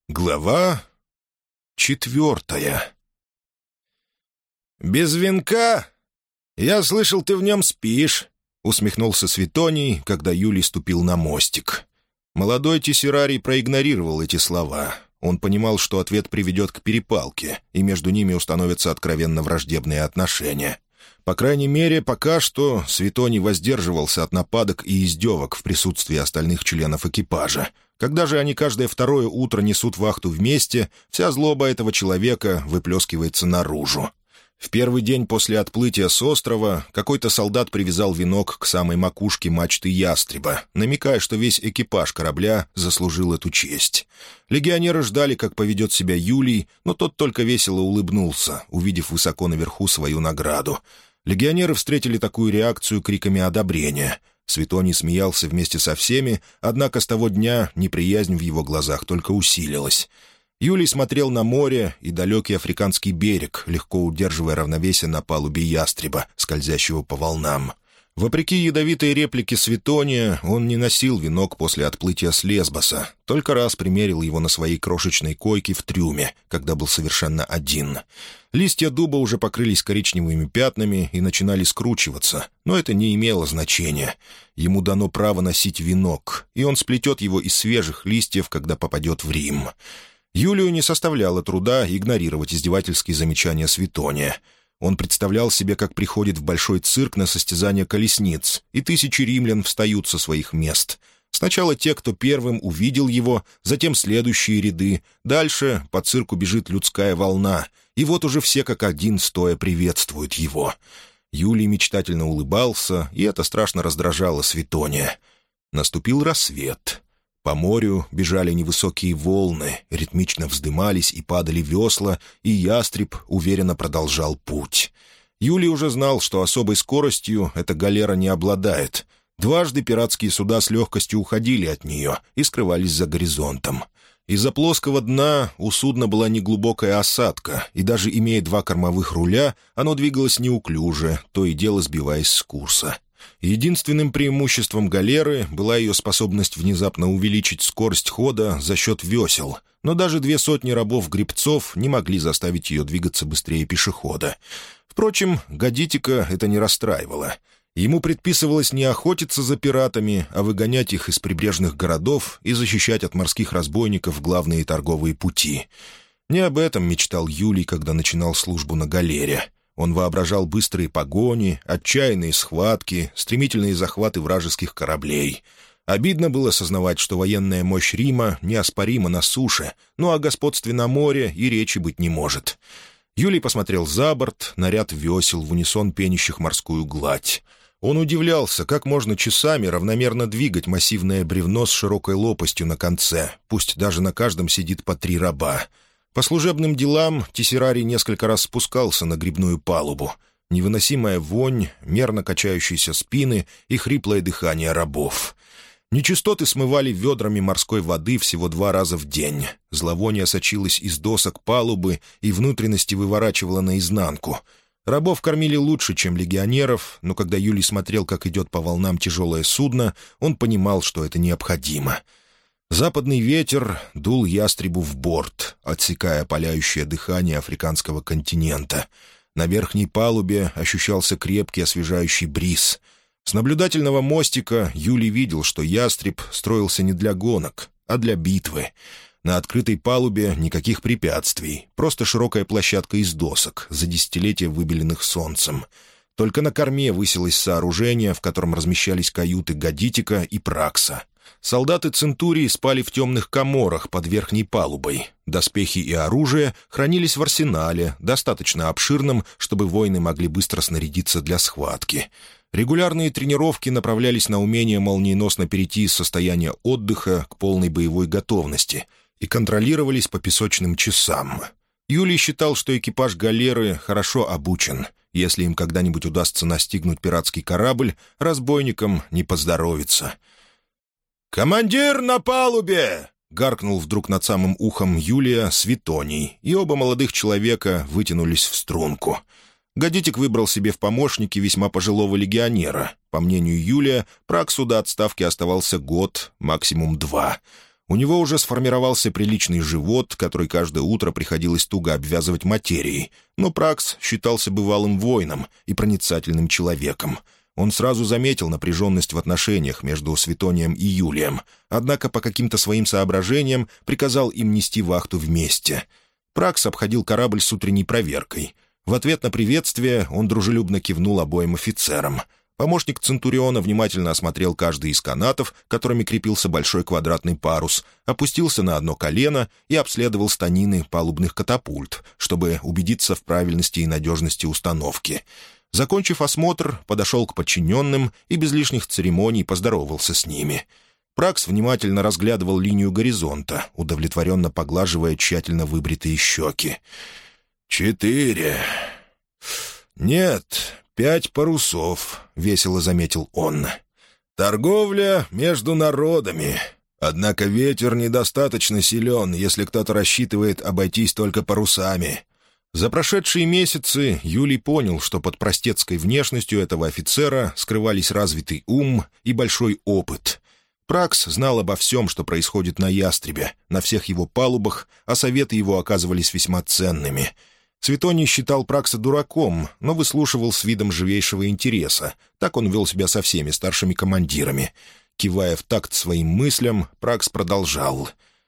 Глава 4. «Без венка? Я слышал, ты в нем спишь», — усмехнулся Светоний, когда Юлий ступил на мостик. Молодой тессерарий проигнорировал эти слова. Он понимал, что ответ приведет к перепалке, и между ними установятся откровенно враждебные отношения. По крайней мере, пока что Светоний воздерживался от нападок и издевок в присутствии остальных членов экипажа. Когда же они каждое второе утро несут вахту вместе, вся злоба этого человека выплескивается наружу. В первый день после отплытия с острова какой-то солдат привязал венок к самой макушке мачты ястреба, намекая, что весь экипаж корабля заслужил эту честь. Легионеры ждали, как поведет себя Юлий, но тот только весело улыбнулся, увидев высоко наверху свою награду. Легионеры встретили такую реакцию криками одобрения. Светоний смеялся вместе со всеми, однако с того дня неприязнь в его глазах только усилилась. Юлий смотрел на море и далекий африканский берег, легко удерживая равновесие на палубе ястреба, скользящего по волнам. Вопреки ядовитой реплике Светония, он не носил венок после отплытия с Лесбоса, только раз примерил его на своей крошечной койке в трюме, когда был совершенно один. Листья дуба уже покрылись коричневыми пятнами и начинали скручиваться, но это не имело значения. Ему дано право носить венок, и он сплетет его из свежих листьев, когда попадет в Рим. Юлию не составляло труда игнорировать издевательские замечания Светония. Он представлял себе, как приходит в большой цирк на состязание колесниц, и тысячи римлян встают со своих мест. Сначала те, кто первым увидел его, затем следующие ряды, дальше по цирку бежит людская волна, и вот уже все как один стоя приветствуют его. Юлий мечтательно улыбался, и это страшно раздражало Светония. Наступил рассвет. По морю бежали невысокие волны, ритмично вздымались и падали весла, и ястреб уверенно продолжал путь. Юлий уже знал, что особой скоростью эта галера не обладает. Дважды пиратские суда с легкостью уходили от нее и скрывались за горизонтом. Из-за плоского дна у судна была неглубокая осадка, и даже имея два кормовых руля, оно двигалось неуклюже, то и дело сбиваясь с курса. Единственным преимуществом галеры была ее способность внезапно увеличить скорость хода за счет весел, но даже 200 рабов-гребцов не могли заставить ее двигаться быстрее пешехода. Впрочем, Гадитика это не расстраивало. Ему предписывалось не охотиться за пиратами, а выгонять их из прибрежных городов и защищать от морских разбойников главные торговые пути. Не об этом мечтал Юлий, когда начинал службу на галере. Он воображал быстрые погони, отчаянные схватки, стремительные захваты вражеских кораблей. Обидно было сознавать, что военная мощь Рима неоспорима на суше, но о господстве на море и речи быть не может. Юлий посмотрел за борт, на ряд весел в унисон пенящих морскую гладь. Он удивлялся, как можно часами равномерно двигать массивное бревно с широкой лопастью на конце, пусть даже на каждом сидит по 3 раба. По служебным делам тессерарий несколько раз спускался на гребную палубу. Невыносимая вонь, мерно качающиеся спины и хриплое дыхание рабов. Нечистоты смывали ведрами морской воды всего 2 раза в день. Зловоние сочилось из досок палубы и внутренности выворачивало наизнанку. Рабов кормили лучше, чем легионеров, но когда Юлий смотрел, как идет по волнам тяжелое судно, он понимал, что это необходимо. Западный ветер дул ястребу в борт, отсекая опаляющее дыхание африканского континента. На верхней палубе ощущался крепкий освежающий бриз. С наблюдательного мостика Юлий видел, что ястреб строился не для гонок, а для битвы. На открытой палубе никаких препятствий, просто широкая площадка из досок, за десятилетия выбеленных солнцем. Только на корме высилось сооружение, в котором размещались каюты Гадитика и Пракса. Солдаты Центурии спали в темных каморах под верхней палубой. Доспехи и оружие хранились в арсенале, достаточно обширном, чтобы воины могли быстро снарядиться для схватки. Регулярные тренировки направлялись на умение молниеносно перейти из состояния отдыха к полной боевой готовности и контролировались по песочным часам. Юлий считал, что экипаж галеры хорошо обучен. Если им когда-нибудь удастся настигнуть пиратский корабль, разбойникам не поздоровится. «Командир на палубе!» — гаркнул вдруг над самым ухом Юлия Светоний, и оба молодых человека вытянулись в струнку. Гадитик выбрал себе в помощники весьма пожилого легионера. По мнению Юлия, Праксу до отставки оставался год, максимум 2. У него уже сформировался приличный живот, который каждое утро приходилось туго обвязывать материей, но Пракс считался бывалым воином и проницательным человеком. Он сразу заметил напряженность в отношениях между Светонием и Юлием, однако по каким-то своим соображениям приказал им нести вахту вместе. Пракс обходил корабль с утренней проверкой. В ответ на приветствие он дружелюбно кивнул обоим офицерам. Помощник Центуриона внимательно осмотрел каждый из канатов, которыми крепился большой квадратный парус, опустился на одно колено и обследовал станины палубных катапульт, чтобы убедиться в правильности и надежности установки. Закончив осмотр, подошел к подчиненным и без лишних церемоний поздоровался с ними. Пракс внимательно разглядывал линию горизонта, удовлетворенно поглаживая тщательно выбритые щеки. 4. Нет, 5 парусов», — весело заметил он. «Торговля между народами. Однако ветер недостаточно силен, если кто-то рассчитывает обойтись только парусами». За прошедшие месяцы Юлий понял, что под простецкой внешностью этого офицера скрывались развитый ум и большой опыт. Пракс знал обо всем, что происходит на «Ястребе», на всех его палубах, а советы его оказывались весьма ценными. Светоний считал Пракса дураком, но выслушивал с видом живейшего интереса. Так он вел себя со всеми старшими командирами. Кивая в такт своим мыслям, Пракс продолжал.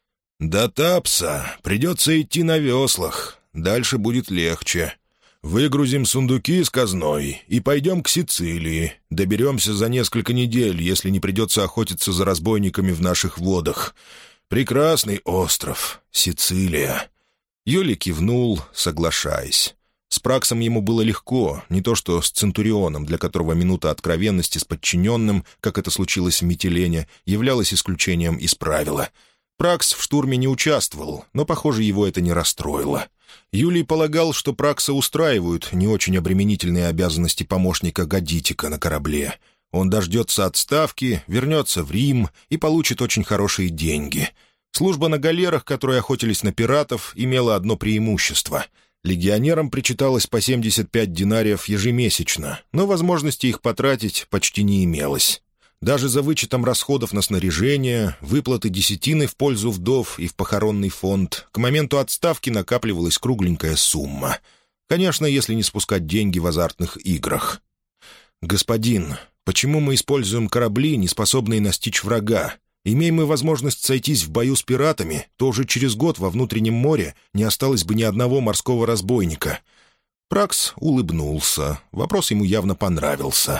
«До Тапса придется идти на веслах. Дальше будет легче. Выгрузим сундуки с казной и пойдем к Сицилии. Доберемся за несколько недель, если не придется охотиться за разбойниками в наших водах. Прекрасный остров, Сицилия». Юлий кивнул, соглашаясь. С Праксом ему было легко, не то что с Центурионом, для которого минута откровенности с подчиненным, как это случилось в Митилене, являлась исключением из правила. Пракс в штурме не участвовал, но, похоже, его это не расстроило. Юлий полагал, что Пракса устраивают не очень обременительные обязанности помощника Гадитика на корабле. Он дождется отставки, вернется в Рим и получит очень хорошие деньги. Служба на галерах, которые охотились на пиратов, имела одно преимущество. Легионерам причиталось по 75 динариев ежемесячно, но возможности их потратить почти не имелось. Даже за вычетом расходов на снаряжение, выплаты десятины в пользу вдов и в похоронный фонд, к моменту отставки накапливалась кругленькая сумма. Конечно, если не спускать деньги в азартных играх. «Господин, почему мы используем корабли, не способные настичь врага? Имеем мы возможность сойтись в бою с пиратами, то уже через год во внутреннем море не осталось бы ни одного морского разбойника». Пракс улыбнулся. Вопрос ему явно понравился.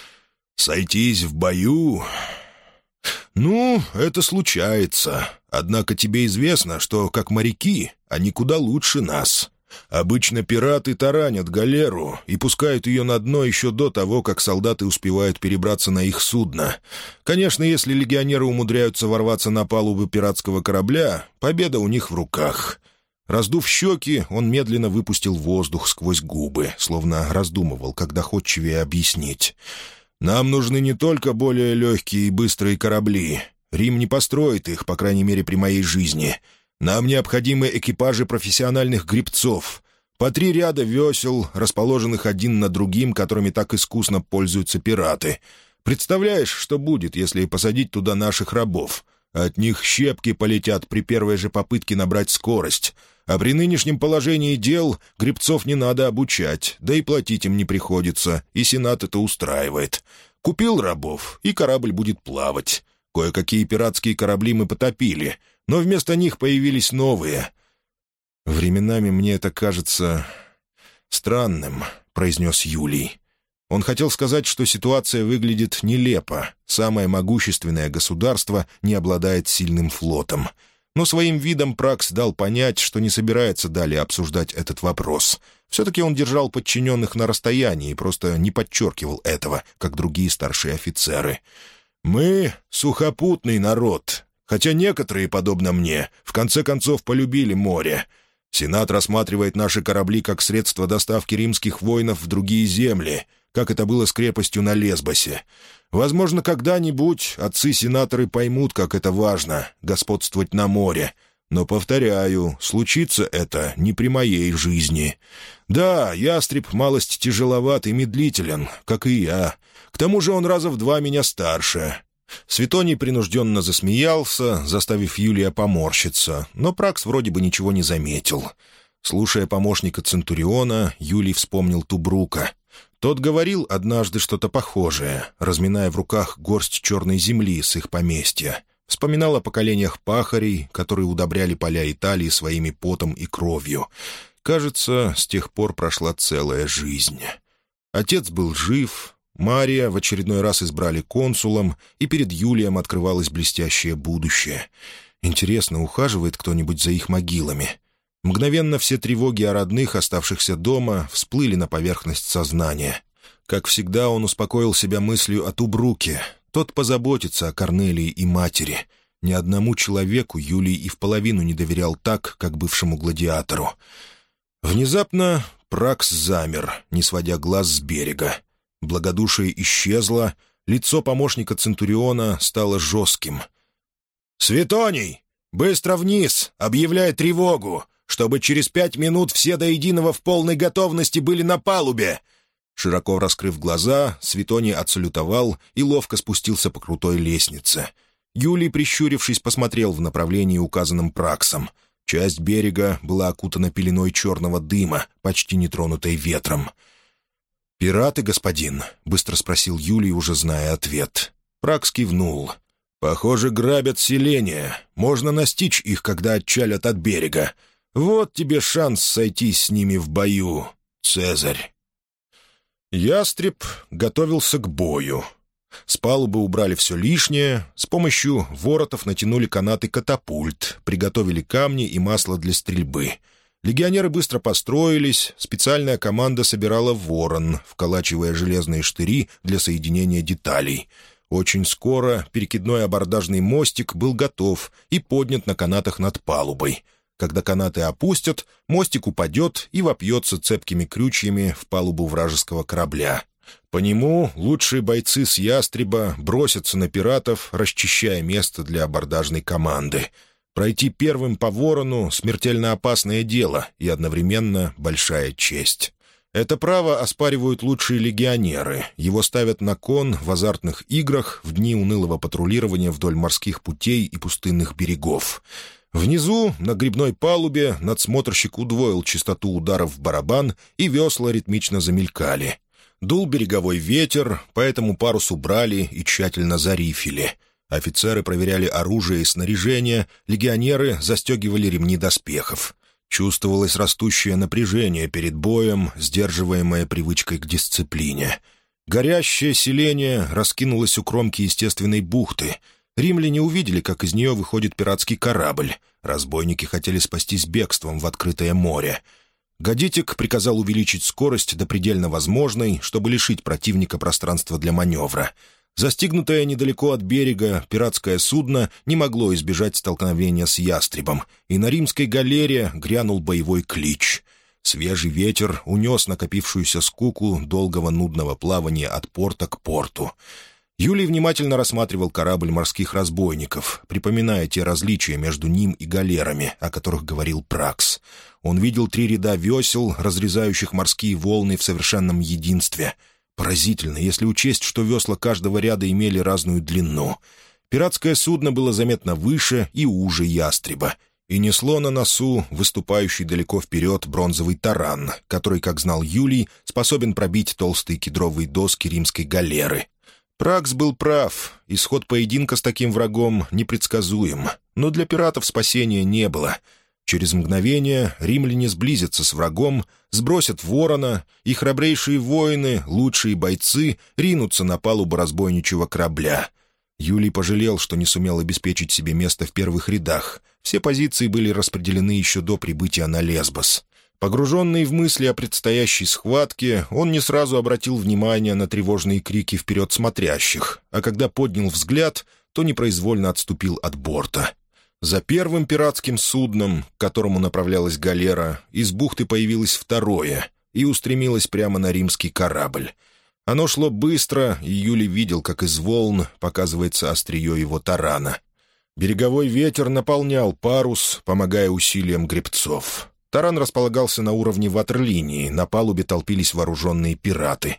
«Сойтись в бою? Ну, это случается. Однако тебе известно, что, как моряки, они куда лучше нас. Обычно пираты таранят галеру и пускают ее на дно еще до того, как солдаты успевают перебраться на их судно. Конечно, если легионеры умудряются ворваться на палубу пиратского корабля, победа у них в руках». Раздув щеки, он медленно выпустил воздух сквозь губы, словно раздумывал, как доходчивее объяснить. «Нам нужны не только более легкие и быстрые корабли. Рим не построит их, по крайней мере, при моей жизни. Нам необходимы экипажи профессиональных гребцов. По 3 ряда весел, расположенных один над другим, которыми так искусно пользуются пираты. Представляешь, что будет, если посадить туда наших рабов? От них щепки полетят при первой же попытке набрать скорость. А при нынешнем положении дел гребцов не надо обучать, да и платить им не приходится, и Сенат это устраивает. Купил рабов, и корабль будет плавать. Кое-какие пиратские корабли мы потопили, но вместо них появились новые». «Временами мне это кажется странным», — произнес Юлий. Он хотел сказать, что ситуация выглядит нелепо. Самое могущественное государство не обладает сильным флотом. Но своим видом Пракс дал понять, что не собирается далее обсуждать этот вопрос. Все-таки он держал подчиненных на расстоянии и просто не подчеркивал этого, как другие старшие офицеры. «Мы — сухопутный народ, хотя некоторые, подобно мне, в конце концов полюбили море. Сенат рассматривает наши корабли как средство доставки римских воинов в другие земли, как это было с крепостью на Лесбосе. Возможно, когда-нибудь отцы-сенаторы поймут, как это важно — господствовать на море. Но, повторяю, случится это не при моей жизни. Да, ястреб малость тяжеловат и медлителен, как и я. К тому же он раза в 2 меня старше. Светоний принужденно засмеялся, заставив Юлия поморщиться, но Пракс вроде бы ничего не заметил. Слушая помощника Центуриона, Юлий вспомнил Тубрука. Тот говорил однажды что-то похожее, разминая в руках горсть черной земли с их поместья. Вспоминал о поколениях пахарей, которые удобряли поля Италии своими потом и кровью. Кажется, с тех пор прошла целая жизнь. Отец был жив, Мария в очередной раз избрали консулом, и перед Юлием открывалось блестящее будущее. Интересно, ухаживает кто-нибудь за их могилами? Мгновенно все тревоги о родных, оставшихся дома, всплыли на поверхность сознания. Как всегда, он успокоил себя мыслью о Тубруке. Тот позаботится о Корнелии и матери. Ни одному человеку Юлий и в половину не доверял так, как бывшему гладиатору. Внезапно Пракс замер, не сводя глаз с берега. Благодушие исчезло, лицо помощника Центуриона стало жестким. «Светоний! Быстро вниз! Объявляй тревогу! Чтобы через 5 минут все до единого в полной готовности были на палубе!» Широко раскрыв глаза, Светоний отсалютовал и ловко спустился по крутой лестнице. Юлий, прищурившись, посмотрел в направлении, указанном Праксом. Часть берега была окутана пеленой черного дыма, почти не тронутой ветром. «Пираты, господин?» — быстро спросил Юлий, уже зная ответ. Пракс кивнул. «Похоже, грабят селение. Можно настичь их, когда отчалят от берега. Вот тебе шанс сойтись с ними в бою, Цезарь». Ястреб готовился к бою. С палубы убрали все лишнее, с помощью воротов натянули канаты катапульт, приготовили камни и масло для стрельбы. Легионеры быстро построились, специальная команда собирала ворон, вколачивая железные штыри для соединения деталей. Очень скоро перекидной абордажный мостик был готов и поднят на канатах над палубой. Когда канаты опустят, мостик упадет и вопьется цепкими крючьями в палубу вражеского корабля. По нему лучшие бойцы с «Ястреба» бросятся на пиратов, расчищая место для абордажной команды. Пройти первым по ворону — смертельно опасное дело и одновременно большая честь. Это право оспаривают лучшие легионеры. Его ставят на кон в азартных играх в дни унылого патрулирования вдоль морских путей и пустынных берегов. Внизу, на гребной палубе, надсмотрщик удвоил частоту ударов в барабан, и весла ритмично замелькали. Дул береговой ветер, поэтому парус убрали и тщательно зарифили. Офицеры проверяли оружие и снаряжение, легионеры застегивали ремни доспехов. Чувствовалось растущее напряжение перед боем, сдерживаемое привычкой к дисциплине. Горящее селение раскинулось у кромки естественной бухты. Римляне увидели, как из нее выходит пиратский корабль. Разбойники хотели спастись бегством в открытое море. Гадитик приказал увеличить скорость до предельно возможной, чтобы лишить противника пространства для маневра. Застигнутое недалеко от берега пиратское судно не могло избежать столкновения с ястребом, и на римской галере грянул боевой клич. Свежий ветер унес накопившуюся скуку долгого нудного плавания от порта к порту. Юлий внимательно рассматривал корабль морских разбойников, припоминая те различия между ним и галерами, о которых говорил Пракс. Он видел 3 ряда весел, разрезающих морские волны в совершенном единстве. Поразительно, если учесть, что весла каждого ряда имели разную длину. Пиратское судно было заметно выше и уже ястреба, и несло на носу выступающий далеко вперед бронзовый таран, который, как знал Юлий, способен пробить толстые кедровые доски римской галеры. Пракс был прав, исход поединка с таким врагом непредсказуем, но для пиратов спасения не было. Через мгновение римляне сблизятся с врагом, сбросят ворона, и храбрейшие воины, лучшие бойцы, ринутся на палубу разбойничьего корабля. Юлий пожалел, что не сумел обеспечить себе место в первых рядах. Все позиции были распределены еще до прибытия на Лесбос. Погруженный в мысли о предстоящей схватке, он не сразу обратил внимание на тревожные крики вперед смотрящих, а когда поднял взгляд, то непроизвольно отступил от борта. За первым пиратским судном, к которому направлялась галера, из бухты появилось второе и устремилось прямо на римский корабль. Оно шло быстро, и Юлий видел, как из волн показывается острие его тарана. Береговой ветер наполнял парус, помогая усилиям гребцов. Таран располагался на уровне ватерлинии, на палубе толпились вооруженные пираты.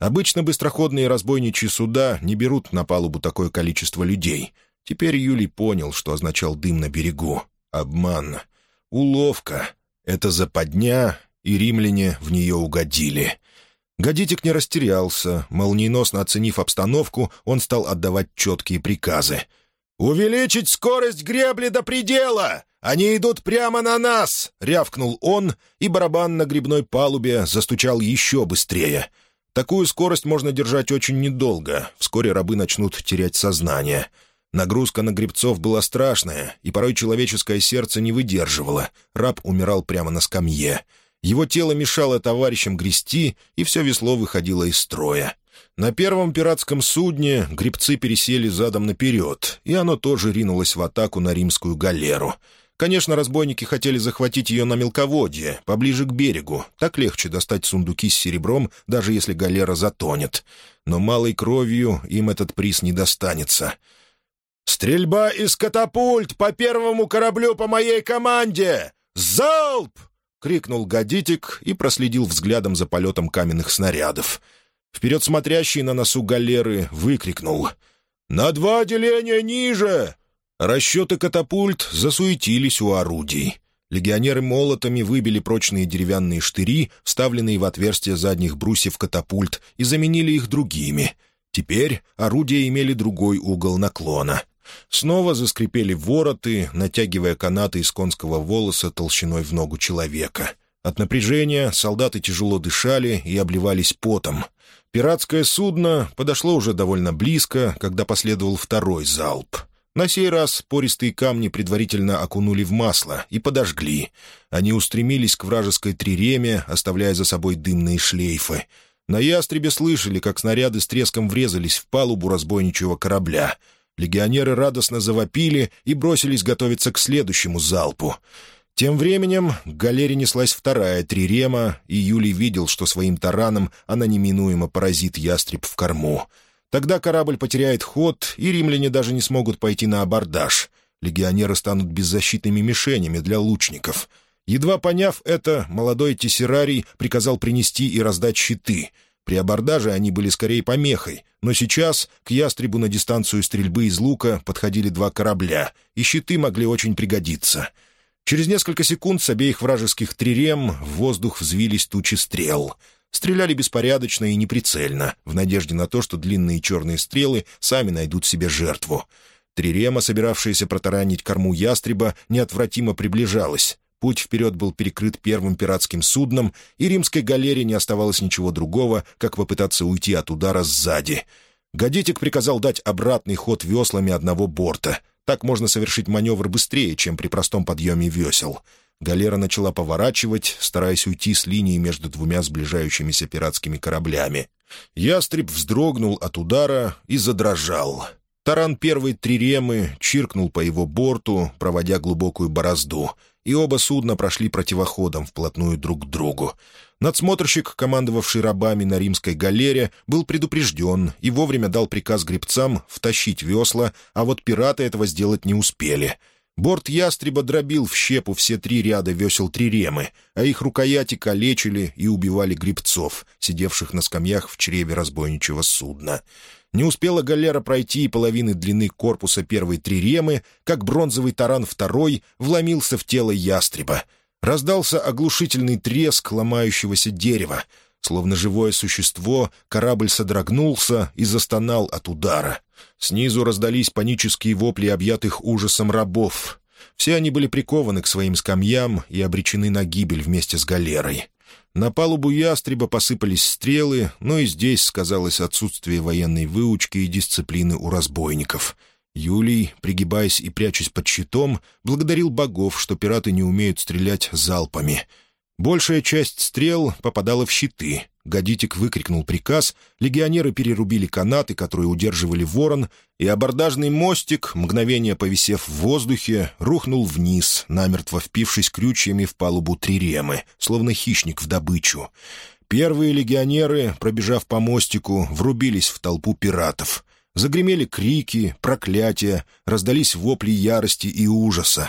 Обычно быстроходные разбойничьи суда не берут на палубу такое количество людей. Теперь Юлий понял, что означал дым на берегу. Обман. Уловка. Это западня, и римляне в нее угодили. Гадитик не растерялся. Молниеносно оценив обстановку, он стал отдавать четкие приказы. «Увеличить скорость гребли до предела! Они идут прямо на нас!» — рявкнул он, и барабан на гребной палубе застучал еще быстрее. Такую скорость можно держать очень недолго. Вскоре рабы начнут терять сознание. Нагрузка на гребцов была страшная, и порой человеческое сердце не выдерживало. Раб умирал прямо на скамье. Его тело мешало товарищам грести, и все весло выходило из строя. На первом пиратском судне гребцы пересели задом наперед, и оно тоже ринулось в атаку на римскую галеру. Конечно, разбойники хотели захватить ее на мелководье, поближе к берегу. Так легче достать сундуки с серебром, даже если галера затонет. Но малой кровью им этот приз не достанется. «Стрельба из катапульт по первому кораблю по моей команде! Залп!» — крикнул Гадитик и проследил взглядом за полетом каменных снарядов. Вперед смотрящий на носу галеры выкрикнул: «На 2 деления ниже!» Расчеты катапульт засуетились у орудий. Легионеры молотами выбили прочные деревянные штыри, вставленные в отверстия задних брусьев катапульт, и заменили их другими. Теперь орудия имели другой угол наклона. Снова заскрипели вороты, натягивая канаты из конского волоса толщиной в ногу человека. От напряжения солдаты тяжело дышали и обливались потом. Пиратское судно подошло уже довольно близко, когда последовал второй залп. На сей раз пористые камни предварительно окунули в масло и подожгли. Они устремились к вражеской триреме, оставляя за собой дымные шлейфы. На ястребе слышали, как снаряды с треском врезались в палубу разбойничьего корабля. Легионеры радостно завопили и бросились готовиться к следующему залпу. Тем временем к галере неслась вторая трирема, и Юлий видел, что своим тараном она неминуемо поразит ястреб в корму. Тогда корабль потеряет ход, и римляне даже не смогут пойти на абордаж. Легионеры станут беззащитными мишенями для лучников. Едва поняв это, молодой тессерарий приказал принести и раздать щиты. При абордаже они были скорее помехой, но сейчас к ястребу на дистанцию стрельбы из лука подходили 2 корабля, и щиты могли очень пригодиться. Через несколько секунд с обеих вражеских трирем в воздух взвились тучи стрел. Стреляли беспорядочно и неприцельно, в надежде на то, что длинные черные стрелы сами найдут себе жертву. Трирема, собиравшаяся протаранить корму ястреба, неотвратимо приближалась. Путь вперед был перекрыт первым пиратским судном, и римской галере не оставалось ничего другого, как попытаться уйти от удара сзади. Гадитик приказал дать обратный ход веслами одного борта. Так можно совершить маневр быстрее, чем при простом подъеме весел. Галера начала поворачивать, стараясь уйти с линии между 2 сближающимися пиратскими кораблями. Ястреб вздрогнул от удара и задрожал. Таран первой триремы чиркнул по его борту, проводя глубокую борозду, и оба судна прошли противоходом вплотную друг к другу. Надсмотрщик, командовавший рабами на римской галере, был предупрежден и вовремя дал приказ гребцам втащить весла, а вот пираты этого сделать не успели. Борт ястреба дробил в щепу все 3 ряда весел триремы, а их рукояти калечили и убивали гребцов, сидевших на скамьях в чреве разбойничьего судна. Не успела галера пройти и половины длины корпуса первой триремы, как бронзовый таран второй вломился в тело ястреба. Раздался оглушительный треск ломающегося дерева. Словно живое существо, корабль содрогнулся и застонал от удара. Снизу раздались панические вопли объятых ужасом рабов. Все они были прикованы к своим скамьям и обречены на гибель вместе с галерой. На палубу ястреба посыпались стрелы, но и здесь сказалось отсутствие военной выучки и дисциплины у разбойников. Юлий, пригибаясь и прячась под щитом, благодарил богов, что пираты не умеют стрелять залпами. Большая часть стрел попадала в щиты. Гадитик выкрикнул приказ, легионеры перерубили канаты, которые удерживали ворон, и абордажный мостик, мгновение повисев в воздухе, рухнул вниз, намертво впившись крючьями в палубу триремы, словно хищник в добычу. Первые легионеры, пробежав по мостику, врубились в толпу пиратов. Загремели крики, проклятия, раздались вопли ярости и ужаса.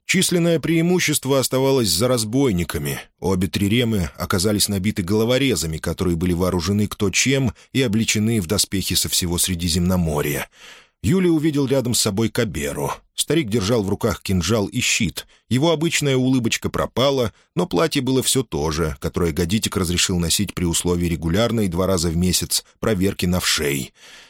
Численное преимущество оставалось за разбойниками. Обе триремы оказались набиты головорезами, которые были вооружены кто чем и облечены в доспехи со всего Средиземноморья. Юлий увидел рядом с собой Каберу. Старик держал в руках кинжал и щит. Его обычная улыбочка пропала, но платье было все то же, которое Гадитик разрешил носить при условии регулярной 2 раза в месяц проверки навшей.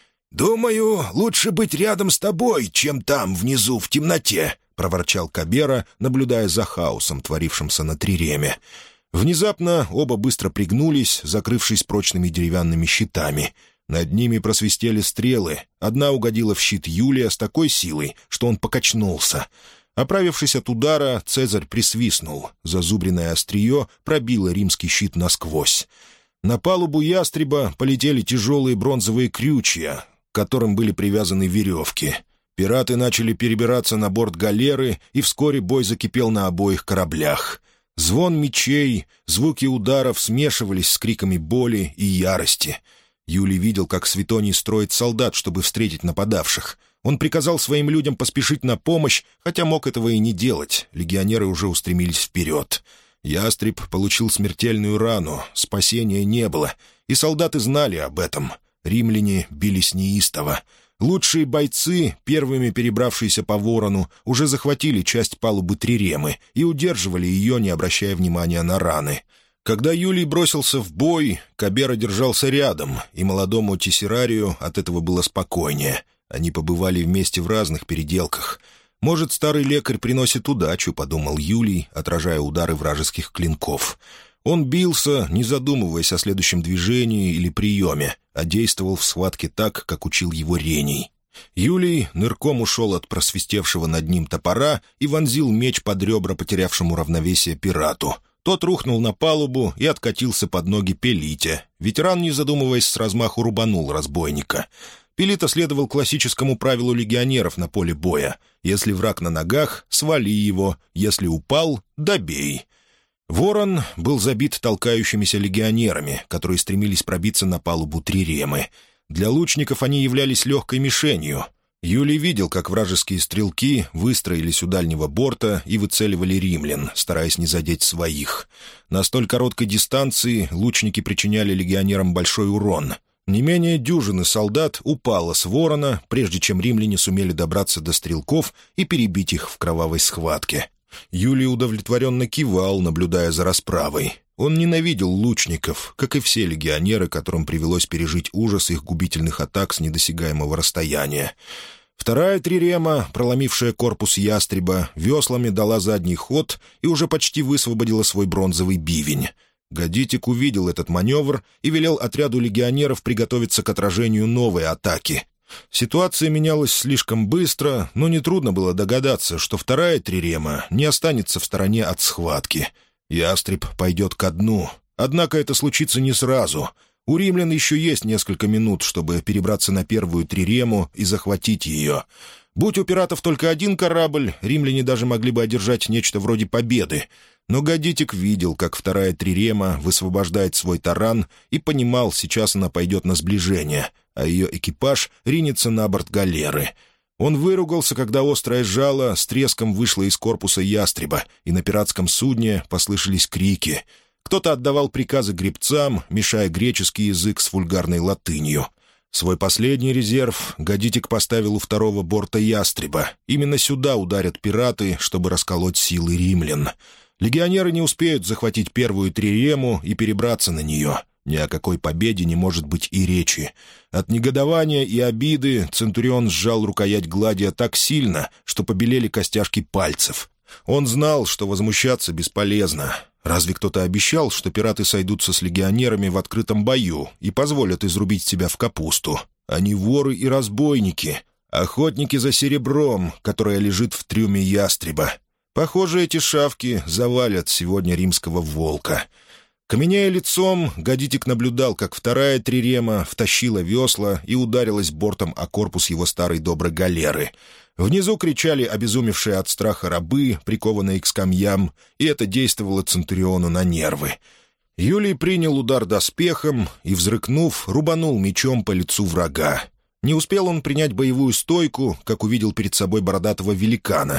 «Думаю, лучше быть рядом с тобой, чем там, внизу, в темноте», — проворчал Кабера, наблюдая за хаосом, творившимся на триреме. Внезапно оба быстро пригнулись, закрывшись прочными деревянными щитами. Над ними просвистели стрелы. Одна угодила в щит Юлия с такой силой, что он покачнулся. Оправившись от удара, Цезарь присвистнул. Зазубренное острие пробило римский щит насквозь. На палубу ястреба полетели тяжелые бронзовые крючья, к которым были привязаны веревки. Пираты начали перебираться на борт галеры, и вскоре бой закипел на обоих кораблях. Звон мечей, звуки ударов смешивались с криками боли и ярости. Юлий видел, как Светоний строит солдат, чтобы встретить нападавших. Он приказал своим людям поспешить на помощь, хотя мог этого и не делать. Легионеры уже устремились вперед. Ястреб получил смертельную рану, спасения не было, и солдаты знали об этом. Римляне бились неистово. Лучшие бойцы, первыми перебравшиеся по Ворону, уже захватили часть палубы триремы и удерживали ее, не обращая внимания на раны. Когда Юлий бросился в бой, Кабера держался рядом, и молодому Тессерарию от этого было спокойнее. Они побывали вместе в разных переделках. «Может, старый лекарь приносит удачу», — подумал Юлий, отражая удары вражеских клинков. Он бился, не задумываясь о следующем движении или приеме, а действовал в схватке так, как учил его Рений. Юлий нырком ушел от просвистевшего над ним топора и вонзил меч под ребра потерявшему равновесие пирату. Тот рухнул на палубу и откатился под ноги Пелите. Ветеран, не задумываясь, с размаху рубанул разбойника. Пелита следовал классическому правилу легионеров на поле боя. Если враг на ногах, свали его, если упал — добей. Ворон был забит толкающимися легионерами, которые стремились пробиться на палубу триремы. Для лучников они являлись легкой мишенью. Юлий видел, как вражеские стрелки выстроились у дальнего борта и выцеливали римлян, стараясь не задеть своих. На столь короткой дистанции лучники причиняли легионерам большой урон. Не менее дюжины солдат упало с Ворона, прежде чем римляне сумели добраться до стрелков и перебить их в кровавой схватке. Юлий удовлетворенно кивал, наблюдая за расправой. Он ненавидел лучников, как и все легионеры, которым привелось пережить ужас их губительных атак с недосягаемого расстояния. Вторая трирема, проломившая корпус ястреба, веслами дала задний ход и уже почти высвободила свой бронзовый бивень. Гадитик увидел этот маневр и велел отряду легионеров приготовиться к отражению новой атаки. Ситуация менялась слишком быстро, но нетрудно было догадаться, что вторая трирема не останется в стороне от схватки. Ястреб пойдет ко дну. Однако это случится не сразу. У римлян еще есть несколько минут, чтобы перебраться на первую трирему и захватить ее. Будь у пиратов только один корабль, римляне даже могли бы одержать нечто вроде победы. Но Гадитик видел, как вторая трирема высвобождает свой таран, и понимал, сейчас она пойдет на сближение, а ее экипаж ринется на борт галеры. Он выругался, когда острое жало с треском вышло из корпуса ястреба, и на пиратском судне послышались крики. Кто-то отдавал приказы гребцам, мешая греческий язык с вульгарной латынью. Свой последний резерв Гадитик поставил у второго борта ястреба. Именно сюда ударят пираты, чтобы расколоть силы римлян. Легионеры не успеют захватить первую трирему и перебраться на нее. Ни о какой победе не может быть и речи. От негодования и обиды Центурион сжал рукоять гладия так сильно, что побелели костяшки пальцев. Он знал, что возмущаться бесполезно. Разве кто-то обещал, что пираты сойдутся с легионерами в открытом бою и позволят изрубить себя в капусту? Они воры и разбойники, охотники за серебром, которое лежит в трюме ястреба. Похоже, эти шавки завалят сегодня римского волка. Каменея лицом, Гадитик наблюдал, как вторая трирема втащила весла и ударилась бортом о корпус его старой доброй галеры. Внизу кричали обезумевшие от страха рабы, прикованные к скамьям, и это действовало Центуриону на нервы. Юлий принял удар доспехом и, взрыкнув, рубанул мечом по лицу врага. Не успел он принять боевую стойку, как увидел перед собой бородатого великана.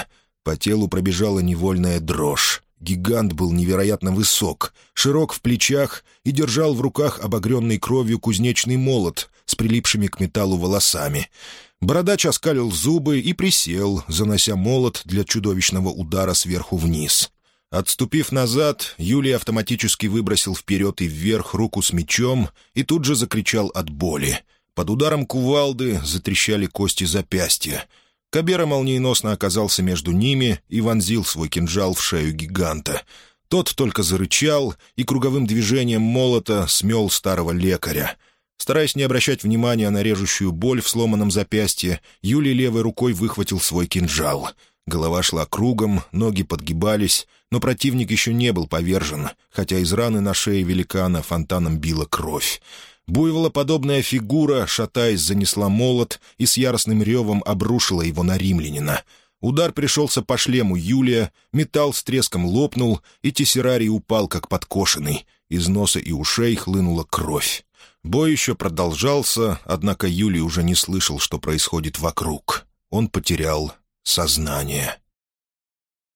По телу пробежала невольная дрожь. Гигант был невероятно высок, широк в плечах и держал в руках обогренный кровью кузнечный молот с прилипшими к металлу волосами. Бородач оскалил зубы и присел, занося молот для чудовищного удара сверху вниз. Отступив назад, Юлий автоматически выбросил вперед и вверх руку с мечом и тут же закричал от боли. Под ударом кувалды затрещали кости запястья. Кабера молниеносно оказался между ними и вонзил свой кинжал в шею гиганта. Тот только зарычал и круговым движением молота смел старого лекаря. Стараясь не обращать внимания на режущую боль в сломанном запястье, Юлий левой рукой выхватил свой кинжал. Голова шла кругом, ноги подгибались, но противник еще не был повержен, хотя из раны на шее великана фонтаном била кровь. Буйволоподобная фигура, шатаясь, занесла молот и с яростным ревом обрушила его на римлянина. Удар пришелся по шлему Юлия, металл с треском лопнул, и тессерарий упал, как подкошенный. Из носа и ушей хлынула кровь. Бой еще продолжался, однако Юлий уже не слышал, что происходит вокруг. Он потерял сознание.